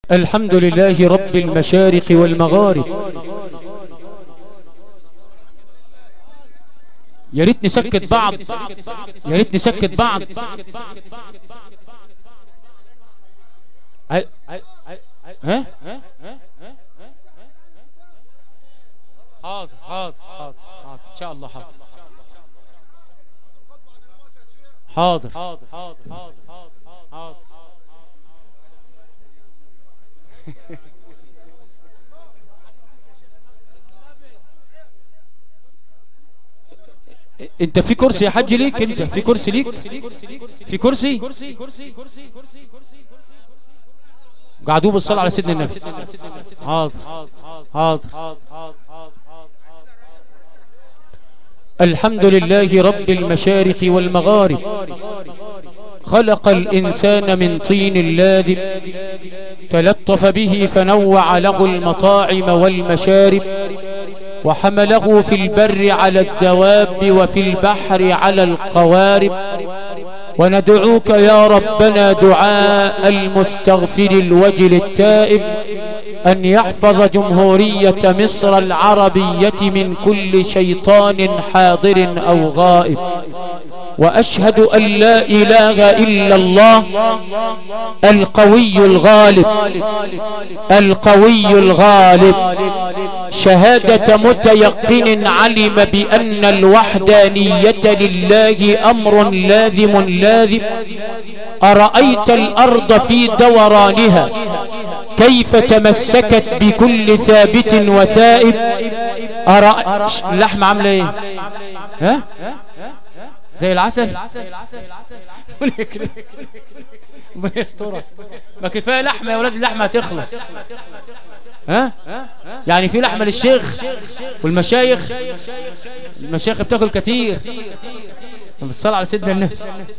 الحمد لله رب المشارق والمغارب. يا ريت نسكت بعض، يا ريت نسكت بعض. ها حاضر حاضر حاضر حاضر ان شاء الله. حاضر حاضر حاضر حاضر حاضر حاضر. انت في كرسي يا حاج ليك؟ انت في كرسي ليك؟ في كرسي؟ قعدوا بالصلاة على سيدنا النبي. حاضر حاضر. الحمد لله رب المشارق والمغارب. خلق الإنسان من طين لاذب، تلطف به فنوع له المطاعم والمشارب، وحمله في البر على الدواب وفي البحر على القوارب. وندعوك يا ربنا دعاء المستغفر الوجل التائب أن يحفظ جمهورية مصر العربية من كل شيطان حاضر أو غائب. وأشهد أن لا إله إلا الله القوي الغالب، القوي الغالب، شهادة متيقن علم بأن الوحدانية لله أمر لازم لازم. أرأيت الأرض في دورانها كيف تمسكت بكل ثابت وثائب. اللحمة عاملة ايه؟ ها؟ زي العسل؟ ما يسترها. ما كفاية لحمة يا ولاد، اللحمة هتخلص. ها؟ يعني في لحمة للشيخ والمشايخ، المشايخ بتاكل كتير. بتصلي على سيدنا النبي.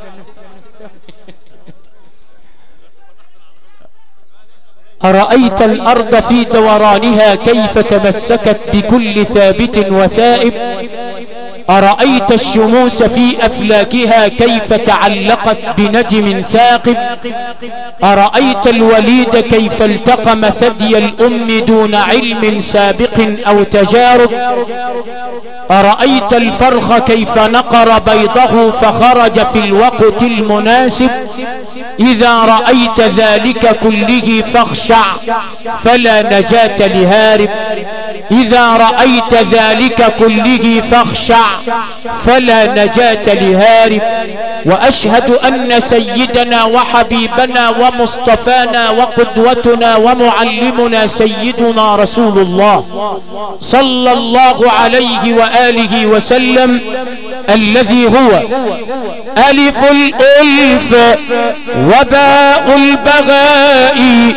أرأيت الأرض في دورانها كيف تمسكت بكل ثابت وثائب. أرأيت الشموس في أفلاكها كيف تعلقت بنجم ثاقب. أرأيت الوليد كيف التقم ثدي الأم دون علم سابق أو تجارب. أرأيت الفرخ كيف نقر بيضه فخرج في الوقت المناسب. إذا رأيت ذلك كله فاخشع فلا نجاة لهارب. إذا رأيت ذلك كله فاخشع فلا نجاة لهارب. وأشهد أن سيدنا وحبيبنا ومصطفانا وقدوتنا ومعلمنا سيدنا رسول الله صلى الله عليه وآله وسلم، الذي هو ألف الألف وباء البغاء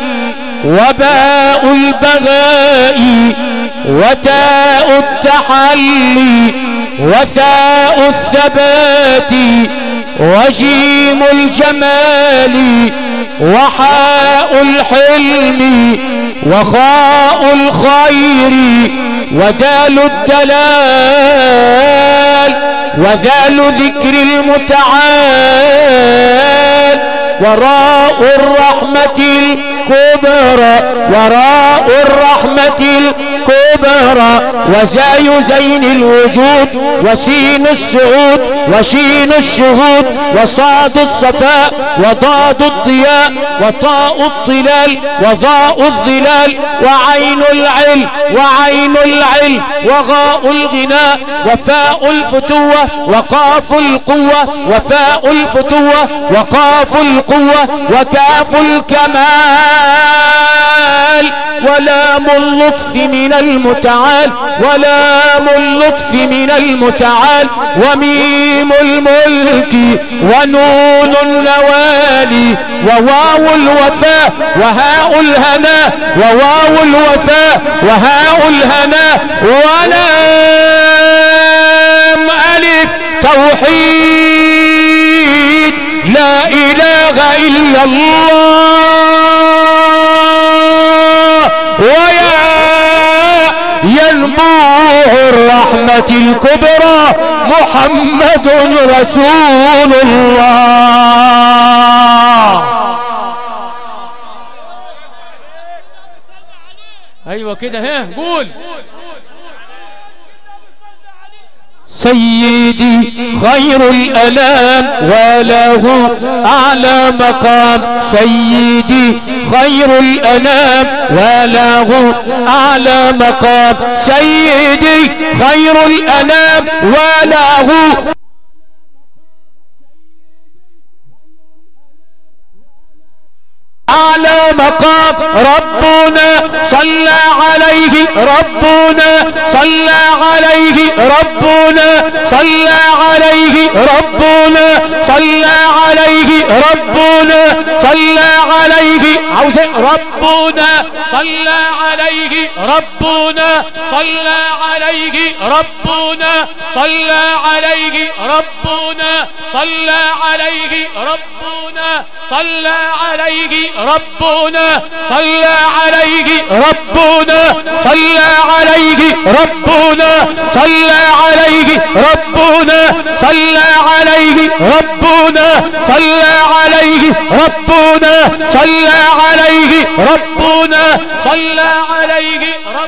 وباء البغاء وتاء التحلي وثاء الثبات وجيم الجمال وحاء الحلم وخاء الخير ودال الدلال وذال ذكر المتعال وراء الرحمة الكبرى وراء الرحمة الكبرى وزاي زين الوجود وسين السعود وشين الشهود وصاد الصفاء وضاد الضياء وطاء الطلال وضاء الظلال وعين العلم وعين العلم وغاء الغناء وفاء الفتوة وقاف القوة وفاء الفتوة وقاف القوة وكاف الكمال ولام اللطف من المتعال ولام اللطف من المتعال وميم الملك ونون النوال وواو الوفاء وهاء الهنا وواو الوفاء وهاء الهنا ولام ألف توحيد لا إله إلا الله ويا ينبوع الرحمة الكبرى محمد رسول الله. ايوه كده، ها قول. سيدي خير الأنام وله أعلى مقام، سيدي خير الأنام وله أعلى مقام، سيدي خير الأنام وله أعلى مقام. ربنا صلى عليه، ربنا صلى عليه، ربنا صلى عليه، ربنا صلى عليه، ربنا صلى عليه. عاوز ربنا صلى عليه، ربنا صلى عليه، ربنا صلى عليه، ربنا صلى عليه، ربنا صلى عليه، ربنا صلى عليه، ربنا صلى عليه، ربنا صلى عليه، ربنا صلى عليه، ربنا صلى عليه، ربنا صلى عليه، ربنا صلى عليه،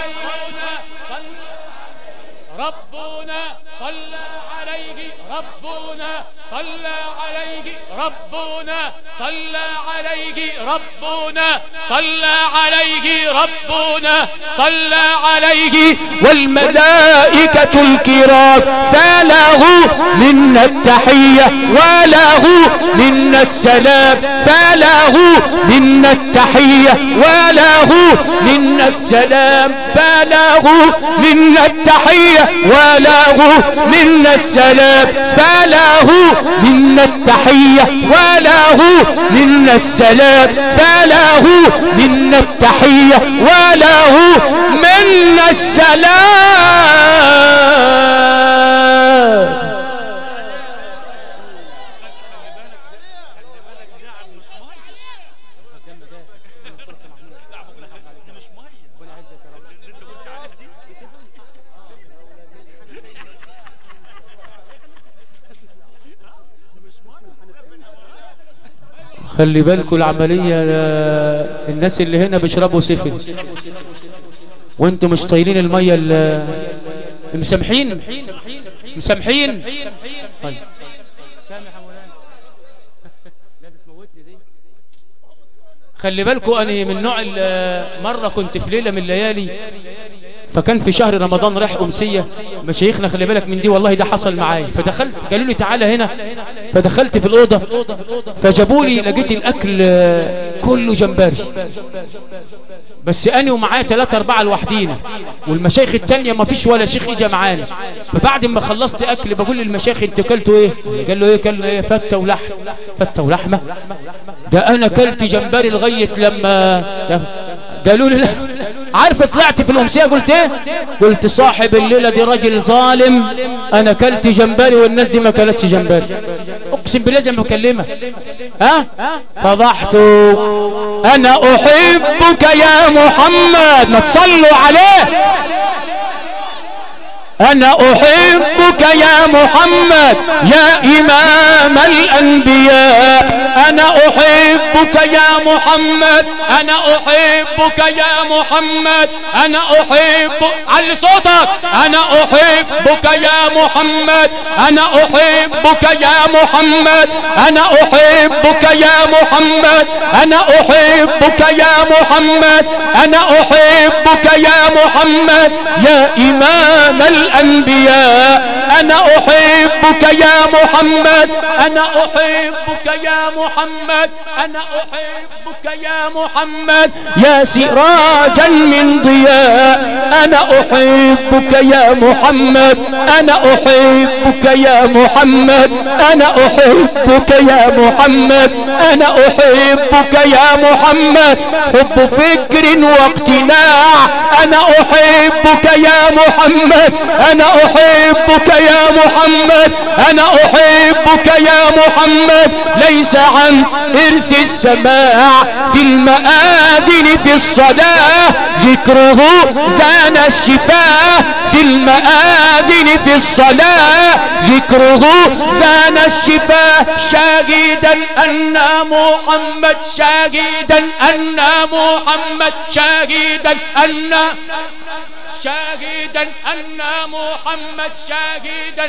ربنا صلى عليه، ربنا صلى عليه، ربنا صلى عليه، ربنا صلى عليه، ربنا صلى عليه. والملائكة الكرام فله منا التحية وله منا السلام، فله منا التحية وله منا السلام، فله منا التحية وله منا السلام، فله منا التحية وله منا السلام، فله منا التحية وله منا السلام. خلي بالكم العملية، الناس اللي هنا بيشربوا سفن وانتم مش طايلين المية، مسامحين مسامحين. طيب خلي بالكم أنا من نوع مرة كنت في ليلة من الليالي، فكان في شهر رمضان رايح أمسية مشايخنا، خلي بالك من دي والله ده حصل معايا. فدخلت قالوا لي تعالى هنا، فدخلت في الأوضة فجابوا لي لقيت الأكل كله جمبري، بس أنا ومعايا 3 4 لوحدينا، والمشايخ التانية ما فيش ولا شيخ إجا معانا. فبعد ما خلصت أكل بقول للمشايخ انتوا كلتوا إيه؟ قال له إيه؟ كلنا إيه؟ فتة ولحم. فتة ولحمة؟ ده أنا كلت جمبري لغاية لما قالوا لي لا. عارف طلعت في الأمسية قلت ايه؟ قلت صاحب الليلة دي راجل ظالم، انا كلت جمبري والناس دي ما كلتش جمبري، اقسم بالله زي ما بكلمك. ها فضحت. انا احبك يا محمد، ما تصلوا عليه. أنا أحبك يا محمد يا إمام الأنبياء، أنا أحبك يا محمد، أنا أحبك يا محمد، أنا أحب علي صوتك. أنا أحبك يا محمد، أنا أحبك يا محمد، أنا أحبك يا محمد، أنا أحبك يا محمد، أنا أحبك يا محمد يا إمام الأنبياء، أنا أحبك يا محمد، أنا أحبك يا محمد، أنا أحبك يا محمد يا سراجا من ضياء، أنا أحبك يا محمد، أنا أحبك يا محمد، أنا أحبك يا محمد، أنا أحبك يا محمد حب فكر واقتناع، أنا أحبك يا محمد، أنا أحبك يا محمد، أنا أحبك يا محمد ليس عن إرث السماع في المآذن في الصلاة ذكره زان الشفاء، في بالمآذن في الصلاة ذكره بان الشفاء شاهدا أن محمد شاهدا أن محمد شاهدا أن محمد شاهدا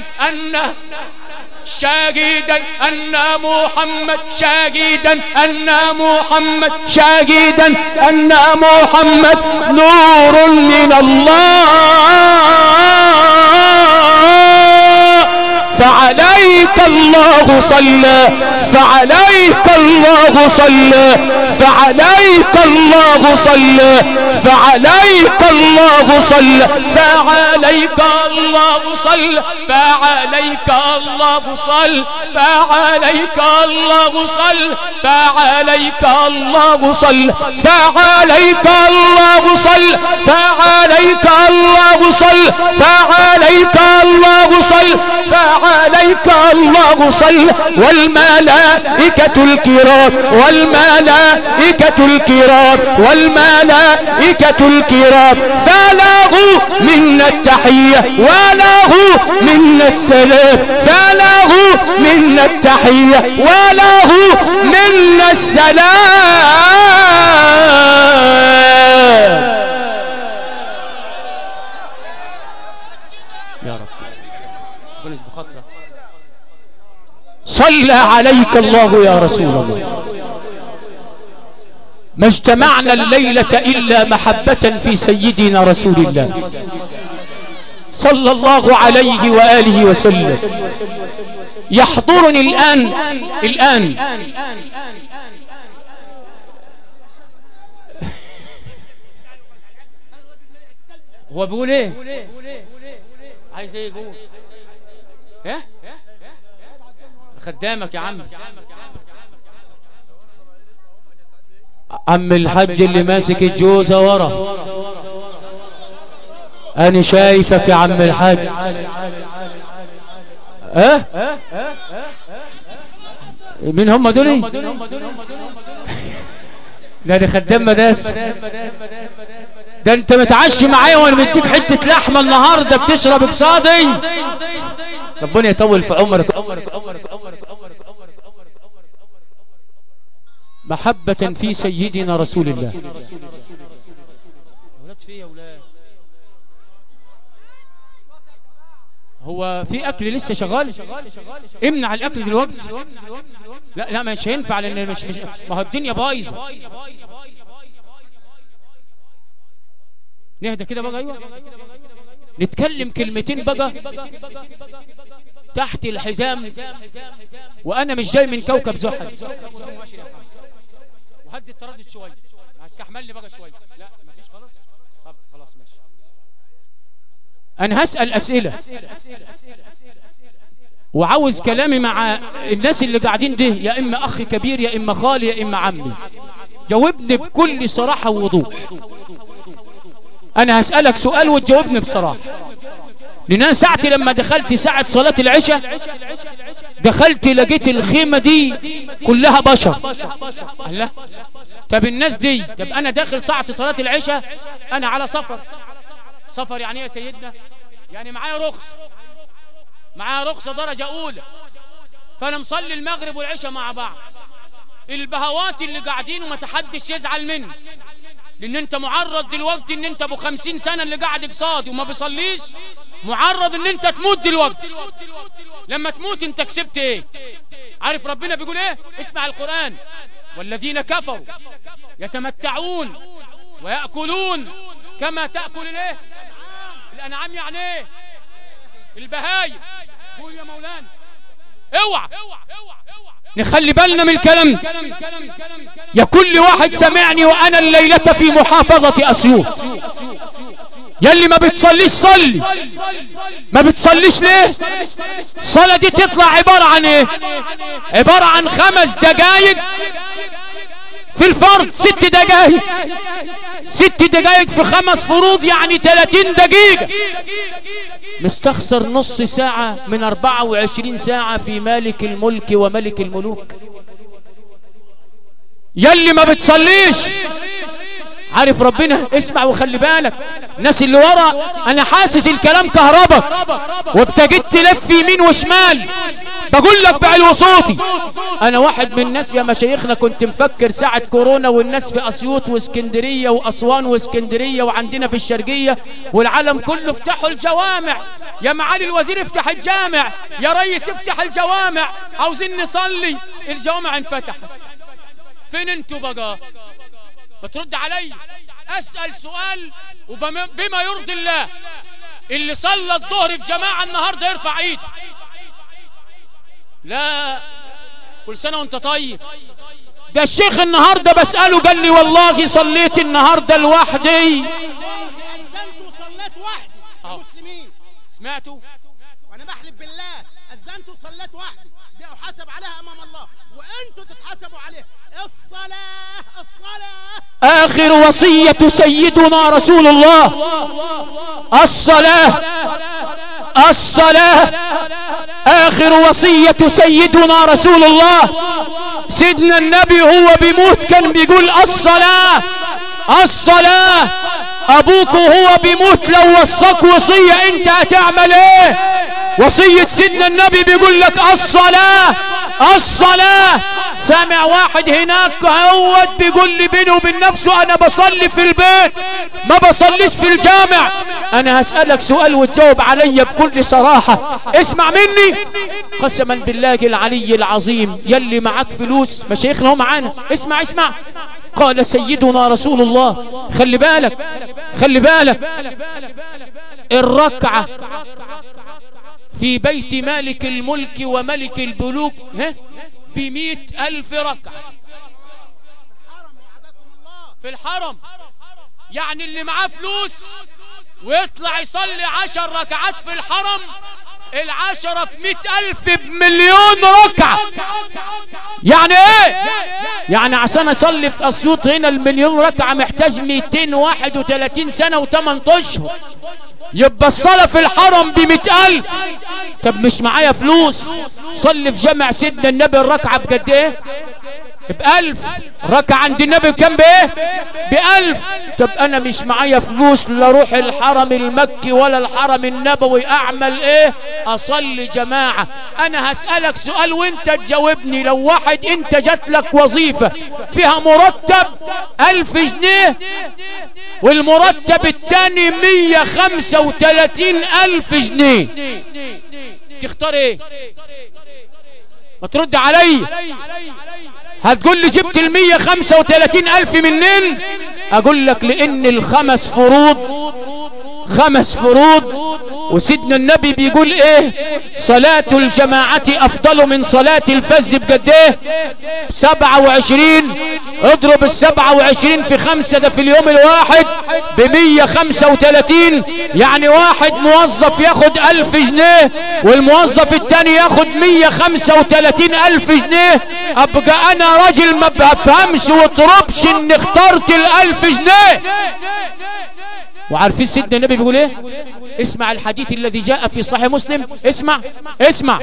أن محمد شاهدا أن محمد شاهدا أن محمد نور من الله فعليك الله صلى فعليك الله صلى فعليك الله صلى فعليك الله صلى فعليك الله صلى فعليك الله صلى فعليك الله صلى فعليك الله صلى فعليك الله صلى فعليك الله صلى فعليك الله صلى فعليك الله صلى والملائكة الكرام والملائكة الكرام والملائكة الكرام فله منا التحية وله منا السلام فله منا التحية وله منا السلام يا رب بنش بخاطرك صلى عليك الله يا رسول الله ما اجتمعنا الليلة إلا محبة في سيدنا رسول الله صلى الله عليه وآله وسلم. يحضرني الآن هو بيقول ايه؟ عايز ايه يقول؟ ايه؟ خدامك يا عم الحاج اللي ماسك الجوزة ورا. انا شايفك يا عم الحاج. مين هم دول؟ ده خدام مداس. ده انت متعشي معايا وانا مديك حته لحمه النهارده بتشرب اقصادي. ربنا يطول في عمرك. محبة في سيدنا رسول الله. هو في اكل لسه شغال؟ امنع الاكل دلوقتي. لا مش هينفع لان مش ما هو الدنيا بايظه. نهدى كده بقى. ايوه نتكلم كلمتين بقى تحت الحزام. وانا مش جاي من كوكب زحل. وهدي التردد شويه. هستحملني بقى شويه. لا مفيش خلاص. طب خلاص ماشي. انا هسأل اسئله وعاوز كلامي مع الناس اللي قاعدين ده، يا اما اخ كبير يا اما خالي يا اما عمي. جاوبني بكل صراحه ووضوح. انا هسألك سؤال وتجاوبني بصراحه. لان انا ساعتي لما دخلت ساعه صلاه العشاء دخلت لقيت الخيمه دي كلها بشر. الله. طب الناس دي، طب انا داخل ساعه صلاه العشاء انا على سفر يعني ايه يا سيدنا؟ يعني معايا رخصه درجه اولى، فانا مصلي المغرب والعشاء مع بعض. البهوات اللي قاعدين وما تحدش يزعل مني، لان انت معرض دلوقتي ان انت ابو 50 سنه اللي قاعد قصادي وما بيصليش، معرض ان انت تموت دلوقتي. لما تموت انت كسبت ايه؟ عارف ربنا بيقول ايه؟ اسمع القرآن. والذين كفروا يتمتعون ويأكلون كما تأكل الايه؟ الانعام. يعني ايه؟ البهايم. قول يا مولانا. اوعى نخلي بالنا من الكلام. يا كل واحد سمعني وانا الليلة في محافظة اسيوط، يلي ما بتصليش صلي. ما بتصليش ليه؟ الصلاة دي تطلع عبارة عن ايه؟ عبارة عن 5 دقايق في الفرض، 6 دقايق. 6 دقايق في 5 فروض يعني 30 دقيقة. مستخسر نص ساعة من 24 ساعة في مالك الملك وملك الملوك. يلي ما بتصليش عارف ربنا. اسمع وخلي بالك الناس اللي ورا، انا حاسس الكلام كهربك وابتجيت تلف يمين وشمال. بقول لك بعلو صوتي، انا واحد من الناس يا مشايخنا كنت مفكر ساعة كورونا والناس في اسيوط واسكندرية واسوان واسكندرية وعندنا في الشرقية والعالم كله افتحوا الجوامع. يا معالي الوزير افتح الجامع، يا ريس افتح الجوامع، عاوزين نصلي. الجوامع انفتحت. فين انتوا بقى؟ بترد علي. اسأل سؤال وبما يرضي الله. اللي صلى الظهر في جماعة النهاردة يرفع ايده. لا، كل سنة وانت طيب. ده الشيخ النهاردة بسأله قال لي والله صليت النهاردة لوحدي. أذنت وصليت وحدي المسلمين. سمعتوا؟ وأنا بحلف بالله أذنت وصليت وحدي، دي أحاسب عليها أمام الله وأنتوا تتحاسبوا عليها. الصلاة الصلاة آخر وصية سيدنا رسول الله الصلاة الصلاة. آخر وصية سيدنا رسول الله. سيدنا النبي هو بيموت كان بيقول الصلاة الصلاة. أبوك وهو بيموت لو وصاك وصية أنت هتعمل إيه؟ وصية سيدنا النبي بيقول لك الصلاة الصلاة. سامع واحد هناك هوت بيقول لي بينه وبين نفسه أنا بصلي في البيت ما بصليش في الجامع. أنا هسألك سؤال وتجاوب علي بكل صراحة. اسمع مني قسما بالله العلي العظيم، يلي معاك فلوس مشايخنا هو معانا. اسمع اسمع. قال سيدنا رسول الله، خلي بالك خلي بالك، الركعة في بيت مالك الملك وملك الملوك ب100,000 ركعة في الحرم. يعني اللي معاه فلوس ويطلع يصلي 10 ركعات في الحرم، 10 في 100,000 بمليون ركعة. يعني ايه؟ يعني عشان اصلي في اسيوط هنا المليون ركعة محتاج 231 سنة و8 اشهر. يبقى الصلاة في الحرم ب100,000. طب مش معايا فلوس، صلي في جامع سيدنا النبي الركعة بقد ايه؟ ب1000. ركعة عند النبي بكم بايه؟ ب1000. طب انا مش معايا فلوس لا اروح الحرم المكي ولا الحرم النبوي، اعمل ايه؟ اصلي جماعة. انا هسألك سؤال وانت تجاوبني. لو واحد انت جات لك وظيفة فيها مرتب 1000 جنيه والمرتب التاني 135,000 جنيه، تختار ايه؟ ما ترد علي. هتقول لي جبت 135,000 منين؟ اقول لك لان الخمس فروض وسيدنا النبي بيقول ايه؟ صلاة الجماعة افضل من صلاة الفز بقد ايه؟ 27. اضرب 27 في 5، ده في اليوم الواحد ب135. يعني واحد موظف ياخد 1000 جنيه والموظف التاني ياخد 135,000 جنيه. ابقى انا راجل ما بفهمش وطربش ان اخترت 1000 جنيه. وعارفين سيدنا النبي بيقول ايه؟ اسمع الحديث الذي جاء في صحيح مسلم. اسمع اسمع.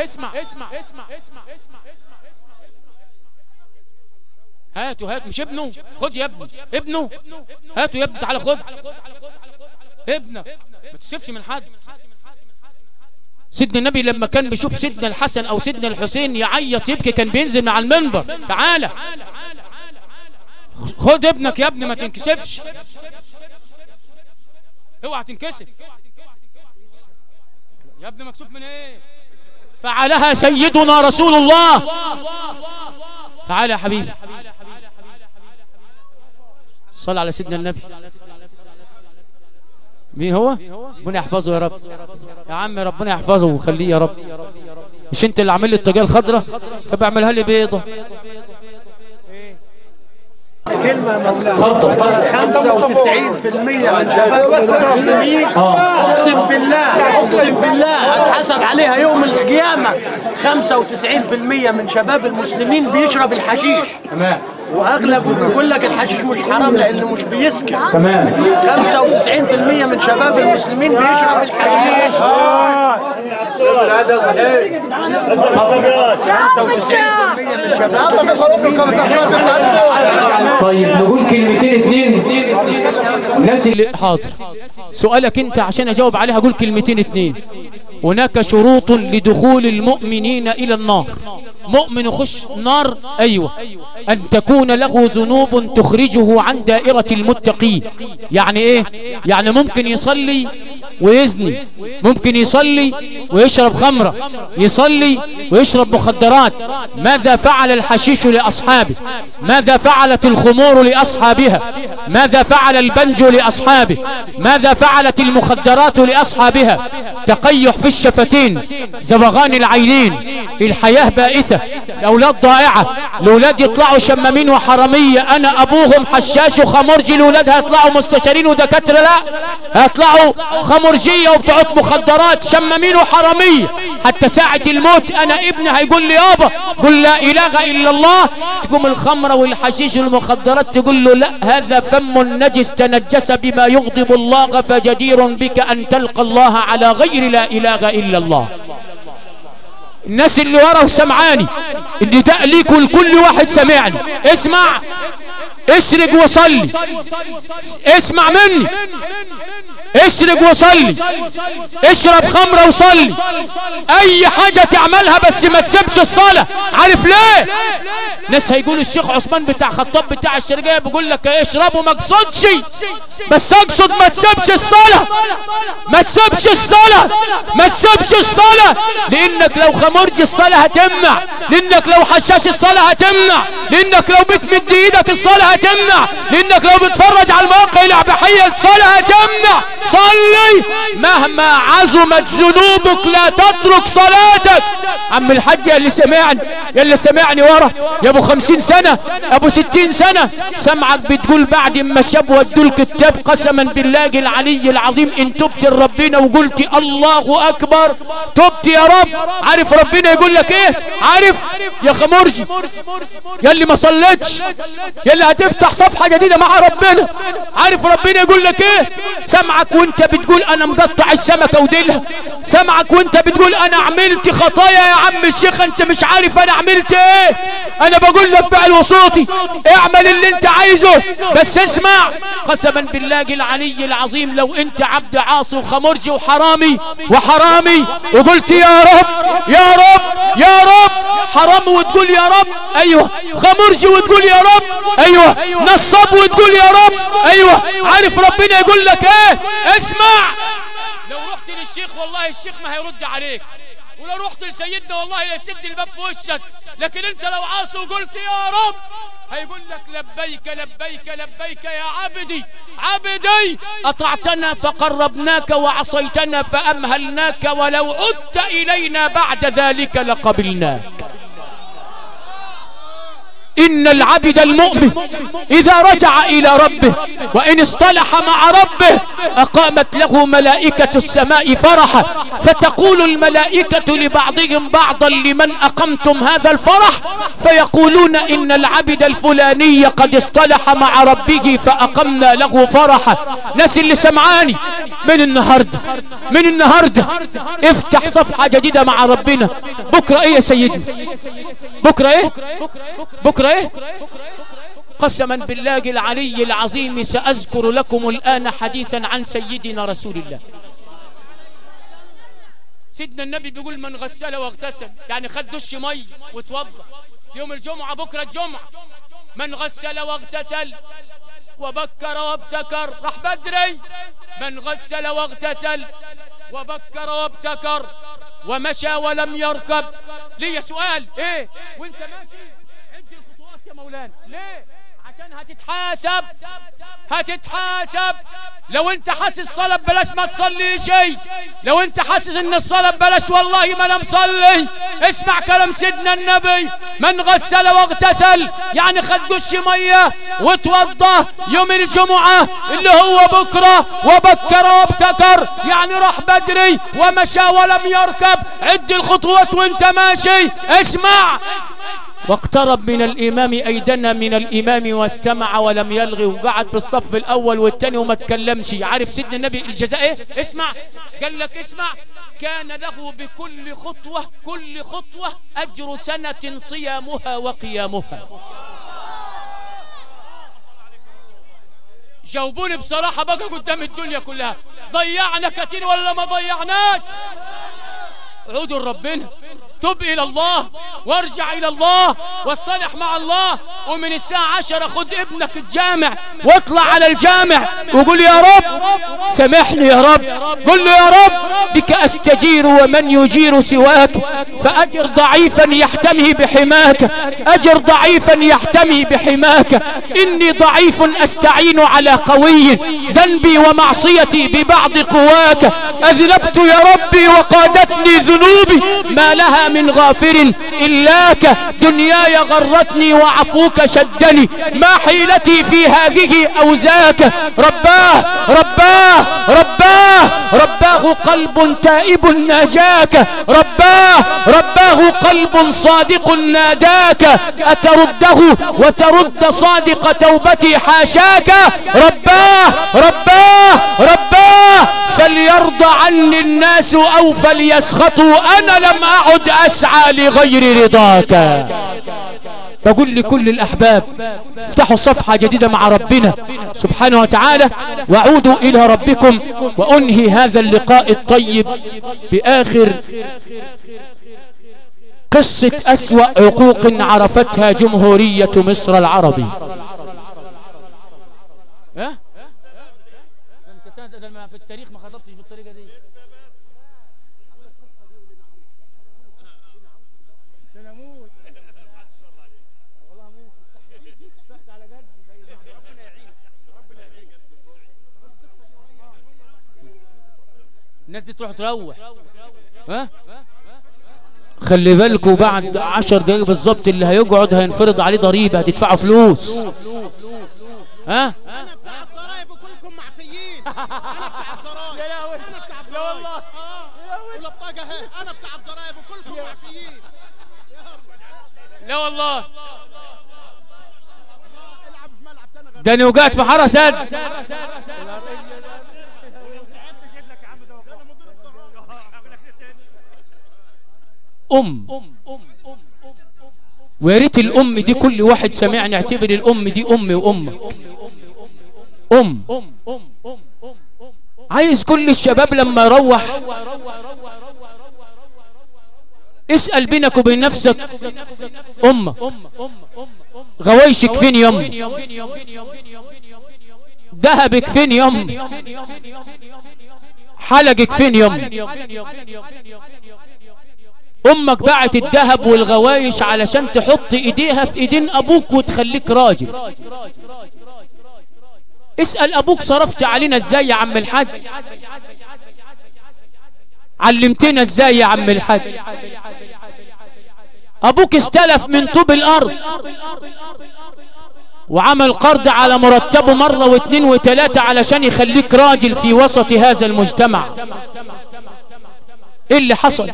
هاتوا مش ابنه، خد يا ابني ابنه، هاتوا يا ابني تعالى خد ابنك، ما تشوفش من حد. سيدنا النبي لما كان بيشوف سيدنا الحسن او سيدنا الحسين يعيط يبكي كان بينزل مع المنبر، تعالى خد ابنك يا ابني ما تنكسفش، اوعى تنكسف يا ابني، مكسوف من ايه؟ فعلها سيدنا رسول الله. تعالى يا حبيبي صل على سيدنا النبي. مين هو؟ ربنا يحفظه يا رب. يا عم ربنا يحفظه وخليه يا رب. مش انت اللي عامل لي الطاقية الخضراء؟ طب اعملها لي بيضة. كلمة اتفضل. 95% من شباب المسلمين اقسم بالله هتحاسب عليها يوم القيامة. 95% من شباب المسلمين بيشرب الحشيش. تمام. واغلب بيقول لك الحشيش مش حرام لانه مش بيسكر. تمام. 95% من شباب المسلمين بيشرب الحشيش. طيب نقول كلمتين اتنين الناس اللي حاضر. سؤالك انت عشان اجاوب عليها اقول كلمتين اتنين. هناك شروط لدخول المؤمنين الى النار. مؤمن يخش نار، ايوه، ان تكون له ذنوب تخرجه عن دائرة المتقين. يعني ايه؟ يعني ممكن يصلي ويزني، ممكن يصلي ويشرب خمرة، يصلي ويشرب مخدرات. ماذا فعل الحشيش لأصحابه؟ ماذا فعلت الخمور لأصحابها؟ ماذا فعل البنجو لأصحابه؟ ماذا فعلت المخدرات لأصحابها؟ تقيح في الشفتين، زبغان العينين، الحياة بائثة، الأولاد ضائعة، الأولاد يطلعوا شمامين وحرامية. أنا أبوهم حشاش وخمرجي، الأولاد هيطلعوا مستشارين ودكاترة؟ لا، هيطلعوا خمرجية وبتوع مخدرات، شمامين وحرامية. حتى ساعة الموت أنا ابني هيقول لي يابا قل لا إله إلا الله، تقوم الخمرة والحشيش والمخدرات تقول له لا، هذا فم نجس تنجس بما يغضب الله، فجدير بك أن تلقى الله على غير لا إله إلا الله. الناس اللي ورا سمعاني، النداء ليك ولكل واحد سمعني، اسمع، اسرق وصلي، اسمع مني، اسرق وصلي، اشرب خمرة وصلي، اي حاجة تعملها بس ما تسيبش الصلاة. عارف ليه؟ ناس هيقولوا الشيخ عثمان بتاع خطاب بتاع الشرقية بيقول لك اشرب وما اقصدش، بس اقصد ما تسيبش الصلاة، ما تسيبش الصلاة، ما تسيبش الصلاة، لانك لو خمرج الصلاة هتمنع، لانك لو حشاش الصلاة هتمنع، لانك لو بتمد ايدك الصلاة هتمنع، لانك لو بتفرج على المواقع الاباحية الصلاة هتمنع. صلي مهما عظمت ذنوبك، لا تترك صلاتك. عم الحاج يا اللي سمعني، يا اللي سمعني ورا، يا ابو 50 سنة، ابو 60 سنة، سمعك بتقول بعد ما شاب ودوا الكتاب قسما بالله العلي العظيم ان تبت لربنا وقلت الله اكبر تبت يا رب. عارف ربنا يقول لك ايه؟ عارف يا خمرجي، يا اللي ما صليتش، يا اللي هتفتح صفحة جديدة مع ربنا، عارف ربنا يقول لك ايه؟ سمعك وانت بتقول انا مقطع السمكة وديلها، سمعك وانت بتقول انا عملت خطايا يا عم الشيخ، انت مش عارف انا عملت ايه. انا بقول لك بقى الوصوتي اعمل اللي انت عايزه، بس اسمع، قسما بالله العلي العظيم لو انت عبد عاصي وخمرجي وحرامي وقلت يا رب يا رب يا رب، حرام وتقول يا رب، ايوه، خمرجي وتقول يا رب، ايوه، نصاب وتقول يا رب، ايوه، عارف ربنا يقول لك ايه؟ اسمع، لو رحت للشيخ والله الشيخ ما هيرد عليك، ولو رحت لسيدنا والله يسد الباب في وشك، لكن انت لو عاصي وقلت يا رب هيقول لك لبيك لبيك لبيك يا عبدي عبدي، أطعتنا فقربناك وعصيتنا فأمهلناك، ولو عدت إلينا بعد ذلك لقبلناك. إن العبد المؤمن إذا رجع إلى ربه وإن اصطلح مع ربه أقامت له ملائكة السماء فرحا، فتقول الملائكة لبعضهم بعضا لمن أقمتم هذا الفرح؟ فيقولون إن العبد الفلاني قد اصطلح مع ربه فأقمنا له فرحا. ناس اللي سمعاني من النهاردة افتح صفحة جديدة مع ربنا. بكرة ايه يا سيدنا؟ بكرة ايه؟ بكرة ايه؟ قسما بالله العلي العظيم سأذكر لكم الآن حديثا عن سيدنا رسول الله. سيدنا النبي بيقول من غسل واغتسل، يعني خد دش مي وتوضى يوم الجمعة، بكرة الجمعة، من غسل واغتسل وبكر وابتكر، راح بدري، من غسل واغتسل وبكر وابتكر ومشى ولم يركب. ليه سؤال ايه وانت ماشي عد الخطوات يا مولانا؟ ليه؟ عشان هتتحاسب. لو انت حاسس الصلاة بلاش ما تصلي شيء، لو انت حاسس ان الصلاة بلاش والله ما انا مصلي. اسمع كلام سيدنا النبي، من غسل واغتسل يعني خد دش ميه وتوضى يوم الجمعة اللي هو بكرة، وبكر وابتكر يعني راح بدري ومشى ولم يركب. عد الخطوات وانت ماشي. اسمع، واقترب من الإمام أي دنا من الإمام واستمع ولم يلغي، وقعد في الصف الأول والثاني وما تكلمش. عارف سيدنا النبي الجزاء ايه؟ اسمع، قال لك اسمع كان له بكل خطوة أجر سنة صيامها وقيامها. جاوبوني بصراحة بقى قدام الدنيا كلها، ضيعنا كتير ولا ما ضيعناش؟ عودوا لربنا، تب إلى الله وارجع إلى الله واصطلح مع الله. ومن الساعة 10 خد ابنك الجامع واطلع على الجامع وقول يا رب سامحني يا رب، قل له يا رب بك أستجير ومن يجير سواك، فأجر ضعيفا يحتمي بحماك، أجر ضعيفا يحتمي بحماك، إني ضعيف أستعين على قوي، ذنبي ومعصيتي ببعض قواك، أذنبت يا ربي وقادتني ذنوبي ما لها من غافر إلاك، دنياي غرتني وعفوك شدني، ما حيلتي في هذه أوزاك، رباه رباه رباه رباه قلب تائب ناجاك، رباه قلب صادق ناداك، أترده وترد صادق توبتي حاشاك، رباه فليرضى عني الناس أو فليسخطوا، أنا لم أعد أسعى لغير رضاك. بقول لكل الأحباب افتحوا صفحة جديدة مع ربنا سبحانه وتعالى وعودوا إلى ربكم. وأنهي هذا اللقاء الطيب بآخر قصة أسوأ عقوق عرفتها جمهورية مصر العربي. في التاريخ ما خطبتش بالطريقة دي. الناس دي تروح تروح. ها خلي بالكوا بعد 10 دقايق بالظبط اللي هيقعد هينفرض عليه ضريبه، هتدفعوا فلوس. ها انا بتاع الضرايب وكلكم معفيين. انا بتاع الضرايب. يا لهوي انا بتاع لا والله. ولا بطاقه اهي، انا بتاع الضرايب وكلكم معفيين. لا والله. العب في ملعب تاني غير ده انا وقعت في حاره سد. ويا ريت الام دي كل واحد سمعني اعتبر الام دي امي وامك. عايز كل الشباب لما يروح اسأل بينك وبين نفسك امك غوايشك فين يم، ذهبك فين يم، حلقك فين يم. امك باعت الذهب والغوايش علشان تحط ايديها في ايدين ابوك وتخليك راجل. اسأل ابوك صرفت علينا ازاي يا عم الحاج، علمتنا ازاي يا عم الحاج. ابوك استلف من طوب الارض وعمل قرض على مرتبه مرة واثنين وثلاثة علشان يخليك راجل في وسط هذا المجتمع. ايه اللي حصل؟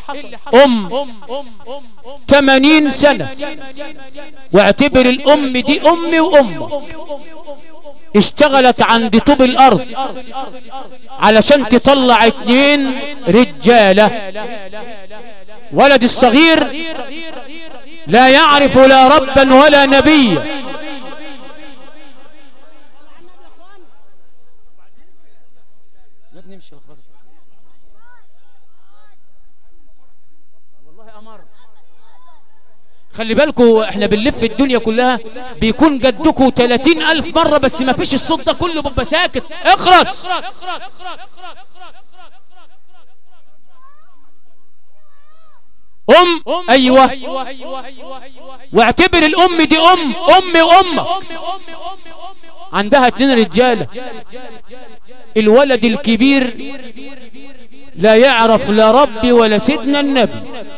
80 سنة واعتبر الام دي امي وامك اشتغلت عند طوب الارض علشان تطلع 2 رجالة. ولد الصغير لا يعرف لا ربا ولا نبيا، خلي بالكوا احنا بنلف الدنيا كلها بيكون جدكوا 30,000 مرة بس ما فيش الصوت ده كله ببقى ساكت. اخرس. ايوه واعتبر الام دي امي وامك. عندها 2 رجالة. الولد الكبير لا يعرف لا ربي ولا سيدنا النبي.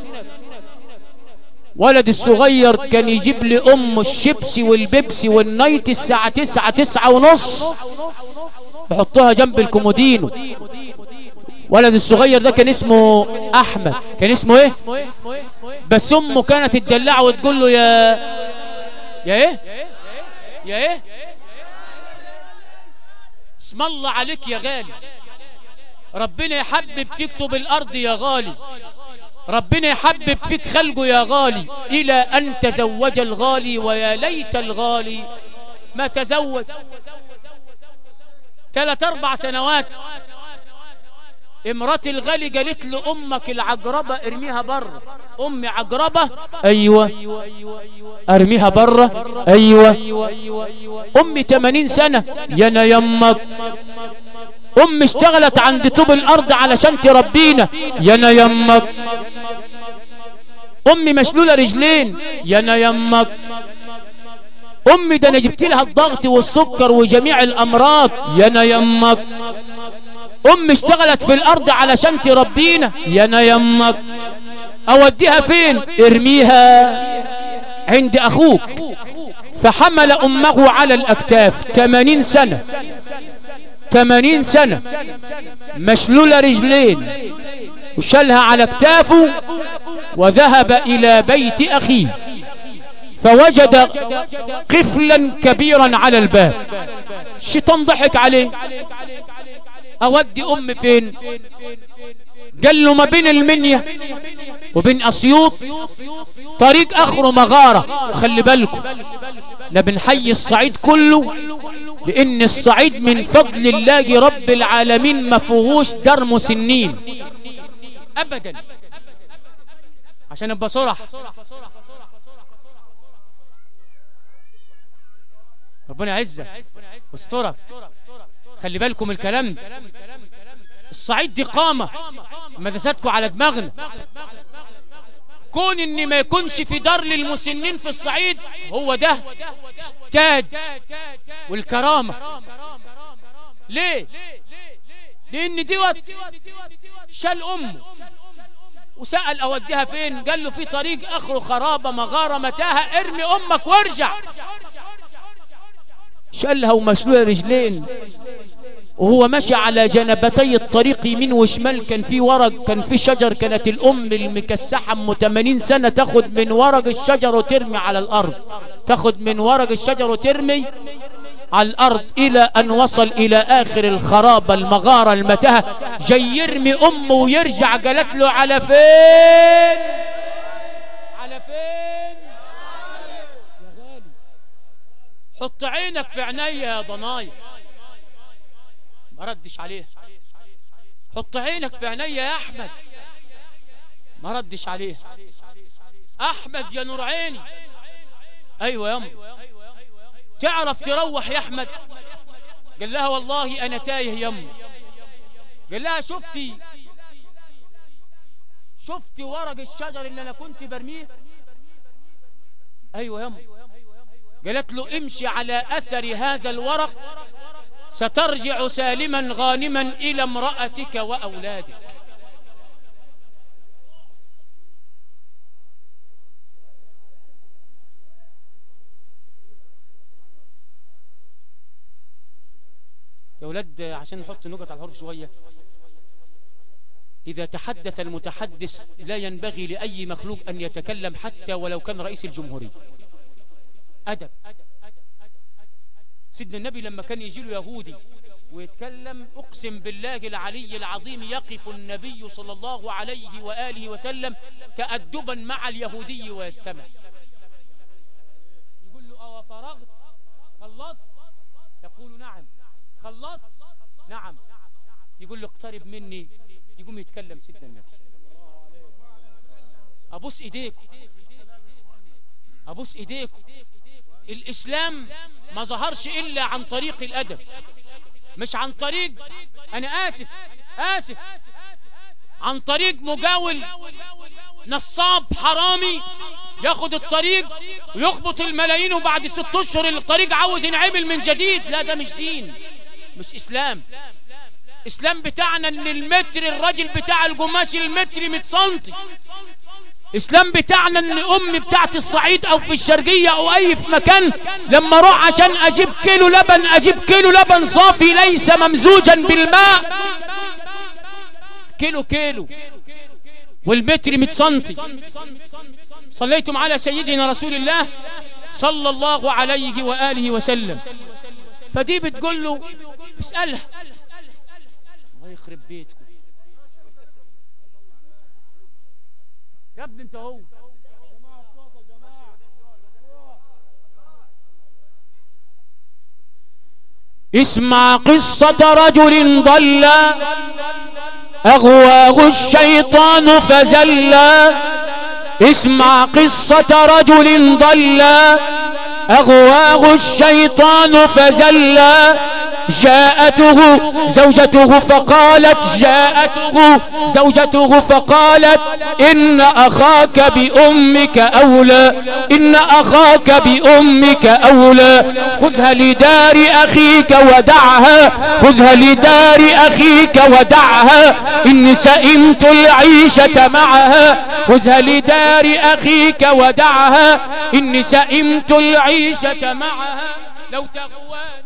ولد الصغير كان يجيب لي ام الشيبسي والبيبسي والنايت الساعة 9 9:30 يحطها جنب الكومودينو. ولد الصغير ده كان اسمه احمد. كان اسمه ايه؟ بس امه كانت تدلعه وتقول له يا ايه يا ايه اسم الله عليك يا غالي. ربنا يحبب فيك طوب الأرض يا غالي، ربنا يحبب فيك خلقه يا غالي، إلى أن تزوج الغالي ويا ليت الغالي ما تزوج. 3-4 سنوات امرأة الغالي قالت له أمك العقربة ارميها بره. أمي عقربة؟ أيوة. ارميها بره؟ أيوة. أمي 80 سنة يانا يمك. أمي اشتغلت عند طوب الأرض علشان تربينا يانا يمك. أمي مشلولة رجلين يانا يمك. أمي ده أنا جبت لها الضغط والسكر وجميع الأمراض يانا يمك. أمي اشتغلت في الأرض علشان تربينا يانا يمك. أوديها فين؟ ارميها عند أخوك. فحمل أمه على الأكتاف 80 سنة، 80 سنة مشلولة رجلين، وشالها على اكتافه وذهب إلى بيت أخيه، فوجد قفلا كبيرا على الباب. الشيطان ضحك عليه. أودي أم فين؟ قال له ما بين المنيا وبين أسيوط طريق آخره مغارة. وخلي بالكم احنا بنحيي الصعيد كله، لأن الصعيد من فضل الله رب العالمين ما فيهوش دار مسنين أبدا. عشان ابقى صرح، ربنا يعزك واسترك. خلي بالكم الكلام ده، الصعيد دي قامة مدرستكم على دماغنا. كون ان ما يكونش في دار للمسنين في الصعيد هو ده تاج والكرامة. ليه؟ لان دوت شال امه وسأل اوديها فين؟ قال له في طريق اخره خرابة مغارة متاهة، ارمي امك وارجع. شالها ومشلولة رجلين، وهو ماشي على جنبتي الطريق يمين وشمال كان في ورق، كان في شجر. كانت الأم المكسحة 80 سنة تاخد من ورق الشجر وترمي على الأرض، تاخد من ورق الشجر وترمي على الأرض، إلى أن وصل إلى آخر الخرابة المغارة المتاهة. جاي يرمي أمه ويرجع، قالت له على فين؟ على فين؟ يا غالي حط عينك في عينيا يا ضنايا. ما ردش عليه. حط عينك في عينيا يا احمد. ما ردش عليه. احمد يا نور عيني. ايوه يا ام، تعرف تروح يا احمد؟ قال لها والله انا تايه يا ام. قال لها شفتي ورق الشجر اللي انا كنت برميه؟ ايوه يا ام. قالت له امشي على اثر هذا الورق سترجع سالما غانما إلى امرأتك وأولادك. يا أولاد عشان نحط نقط على الحروف شوية، إذا تحدث المتحدث لا ينبغي لأي مخلوق أن يتكلم حتى ولو كان رئيس الجمهورية. أدب. سيدنا النبي لما كان يجي له يهودي ويتكلم، أقسم بالله العلي العظيم يقف النبي صلى الله عليه وآله وسلم تأدبا مع اليهودي ويستمع. يقول له أو فرغت؟ خلصت؟ يقول نعم. خلصت؟ نعم. يقول له اقترب مني. يقوم يتكلم سيدنا النبي. أبوس إيديكم، أبوس إيديكم. الإسلام ما ظهرش إلا عن طريق الأدب، مش عن طريق، أنا آسف، عن طريق مجاول نصاب حرامي ياخد الطريق ويخبط الملايين، وبعد 6 أشهر الطريق عاوز ينعمل من جديد. لا، ده مش دين، مش إسلام. إسلام بتاعنا إن المتر، الراجل بتاع القماش المتر 100 سنتي. إسلام بتاعنا إن أمي بتاعت الصعيد أو في الشرقية أو أي في مكان لما أروح عشان أجيب كيلو لبن، أجيب كيلو لبن صافي ليس ممزوجا بالماء، كيلو والمتر 100 سنتي. صليتم على سيدنا رسول الله صلى الله عليه وآله وسلم. فدي بتقول له اسألها، يخرب بيتكم يا ابني انت هو. اسمع قصة رجل ضل أغواه الشيطان فزل. اسمع قصة رجل ضل أغواه الشيطان فزل. جاءته زوجته فقالت إن أخاك بأمك أولى، إن أخاك بأمك أولى. خذها لدار أخيك ودعها، خذها لدار أخيك ودعها، إني سئمت العيشة معها. خذها لدار أخيك ودعها، إني سئمت العيشة معها. لو تغواني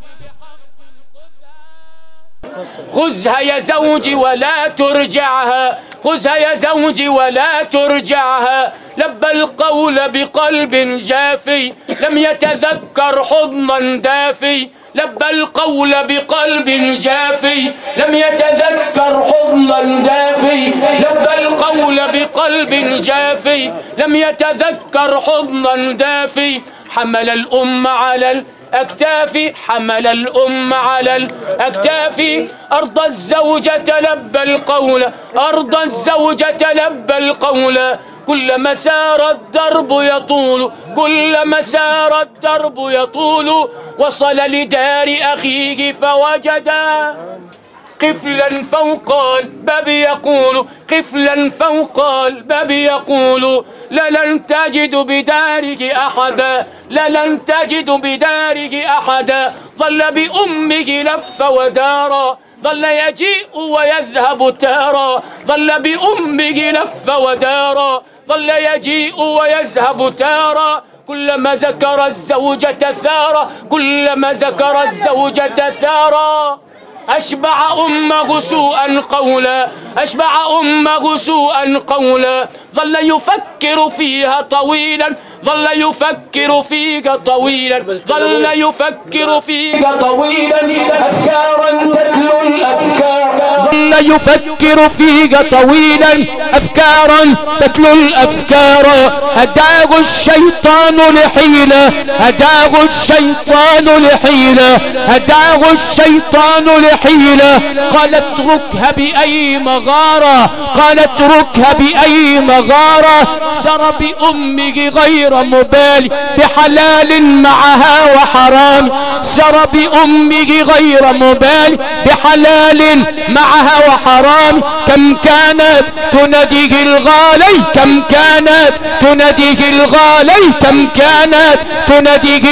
خذها يا زوجي ولا ترجعها، خذها يا زوجي ولا ترجعها. لبى القول بقلب جافي لم يتذكر حضنا دافي. لبى القول بقلب جافي لم يتذكر حضنا دافي. لبى القول بقلب جافي لم يتذكر حضنا دافي. حمل الأم على الأكتاف، حمل الأم على الأكتاف. أرضى الزوجة لبى القول، أرضى الزوجة لبى القول. كلما سار الدرب يطول، كلما سار الدرب يطول. وصل لدار أخيه فوجد قفلا فوق الباب يقول، قفلا فوق الباب يقول. لن تجد بدارك أحدا، لن تجد بدارك أحدا. ظل بأمه لف ودارا، ظل يجيء ويذهب تارا. ظل بأمه لف ودارا، ظل يجيء ويذهب تارا. كلما ذكر الزوجة ثارا، كلما ذكر الزوجة ثارا. أشبع أمه سوءا قولا، أشبع أمه سوءا قولا. ظل يفكر فيها طويلا، ظل يفكر فيك طويلا، ظل يفكر فيك طويلا. أفكارا تتلو الأفكار، ظل يفكر فيك طويلا. أفكارا تتلو الأفكار. هداه الشيطان لحيلة، هداه الشيطان لحيلة، هداه الشيطان لحيلة. قال اتركها بأي مغارة، قال اتركها بأي مغارة. سر بأمه غير مبالي بحلال معها وحرام، سر بأمه غير مبالي بحلال معها وحرام. كم كانت تناديه الغالي، كم كانت تناديه الغالي، كم كانت تناديه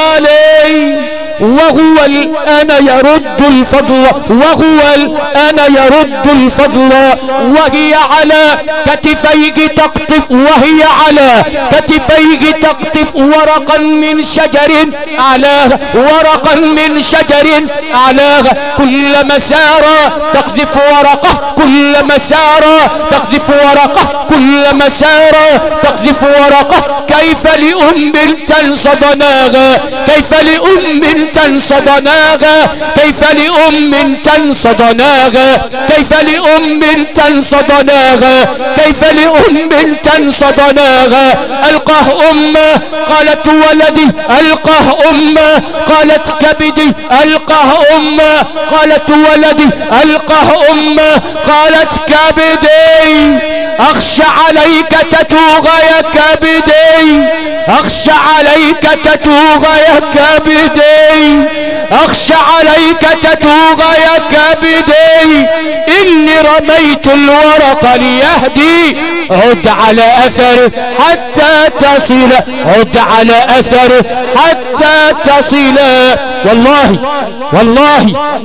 الغالي. وهو الآن يرد الفضل، وهو الآن يرد الفضل. وهي على كتفيه تقطف، وهي على كتفيه تقطف ورقا من شجر أعلاها، ورقا من شجر أعلاها. كلما سار تقذف ورقه، كلما سار تقذف ورقه، كلما سار تقذف ورقه. كيف لأم تنسى ضناها، كيف لأم تنسى ضناها، كيف لأم تنسى ضناها، كيف لأم تنسى ضناها، كيف لأم تنسى ضناها. ألقاه أمه قالت ولدي، ألقاه أمه قالت كبدي، ألقاه أمه قالت ولدي، ألقاه أمه قالت كبدي. أخشى عليك تتوغ يا كبدي، أخشى عليك تتوغ يا كبدي، أخشى عليك تتوغ يا كبدي. إني رميت الورق ليهدي، عد على أثره حتى تصل، عد على أثره حتى تصل. والله والله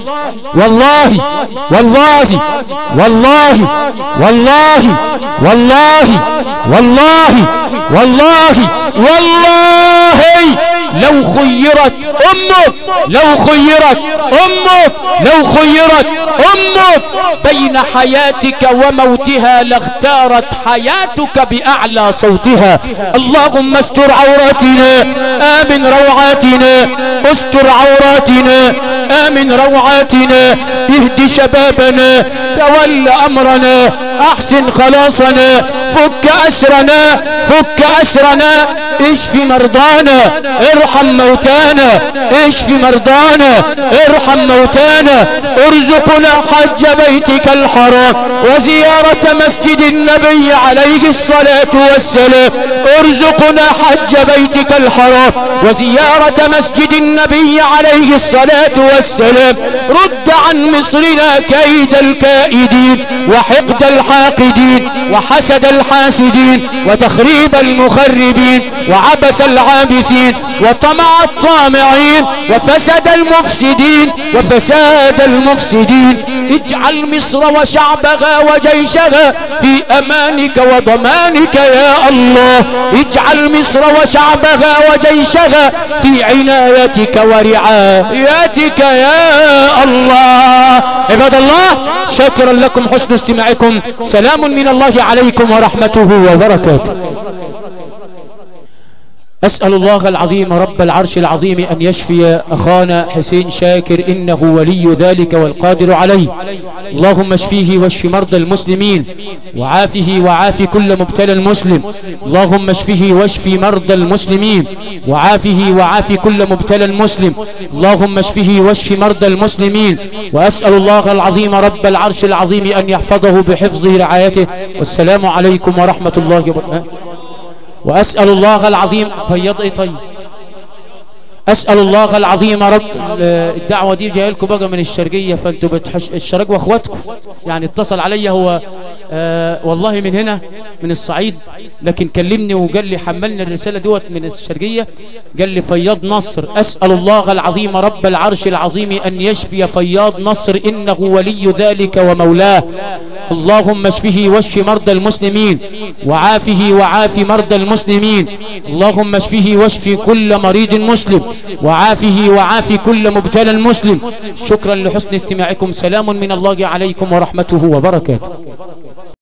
والله والله والله والله والله والله والله والله لو خيرت أمك بين حياتك وموتها لاختارت حياتك بأعلى صوتها. اللهم استر عوراتنا آمن روعاتنا، استر عوراتنا آمن روعاتنا، اهد شبابنا، تول أمرنا، أحسن خلاصنا، فك أسرنا، اشف مرضانا، ارحم موتانا، اشف مرضانا، ارحم موتانا، ارزقنا حج بيتك الحرام وزيارة مسجد النبي عليه الصلاة والسلام، ارزقنا حج بيتك الحرام وزيارة مسجد النبي عليه الصلاة والسلام. رد عن مصرنا كيد الكائدين وحقد الحاقدين وحسد الحاسدين وتخريب المخربين وعبث العابثين وطمع الطامعين وفساد المفسدين. اجعل مصر وشعبها وجيشها في أمانك وضمانك يا الله، اجعل مصر وشعبها وجيشها في عنايتك ورعايتك يا الله. عباد الله، شكرا لكم حسن استماعكم، سلام من الله عليكم ورحمته وبركاته. أسأل الله العظيم رب العرش العظيم أن يشفي أخانا حسين شاكر، إنه ولي ذلك والقادر عليه. اللهم اشفيه واشف مرضى المسلمين وعافه وعاف كل مبتلى المسلم. اللهم اشفه واشف مرضى المسلمين وعافه وعاف كل مبتلى المسلم. اللهم اشفه واشف مرضى المسلمين. وأسأل الله العظيم رب العرش العظيم أن يحفظه بحفظه رعايته. والسلام عليكم ورحمة الله وبركاته. وأسأل الله العظيم أسأل الله العظيم رب الدعوة دي جايه لكم بقى من الشرقية، فانتوا الشرق واخواتكم يعني. اتصل علي هو والله من هنا من الصعيد، لكن كلمني وقال لي حملني الرسالة دوت من الشرقية، قال لي فياض نصر. أسأل الله العظيم رب العرش العظيم أن يشفي فياض نصر، إنه ولي ذلك ومولاه. اللهم اشفه واشف مرضى المسلمين وعافه وعاف مرضى المسلمين. اللهم اشفه واشف كل مريض مسلم وعافه وعاف كل مبتلى المسلم. شكرا لحسن استماعكم، سلام من الله عليكم ورحمته وبركاته.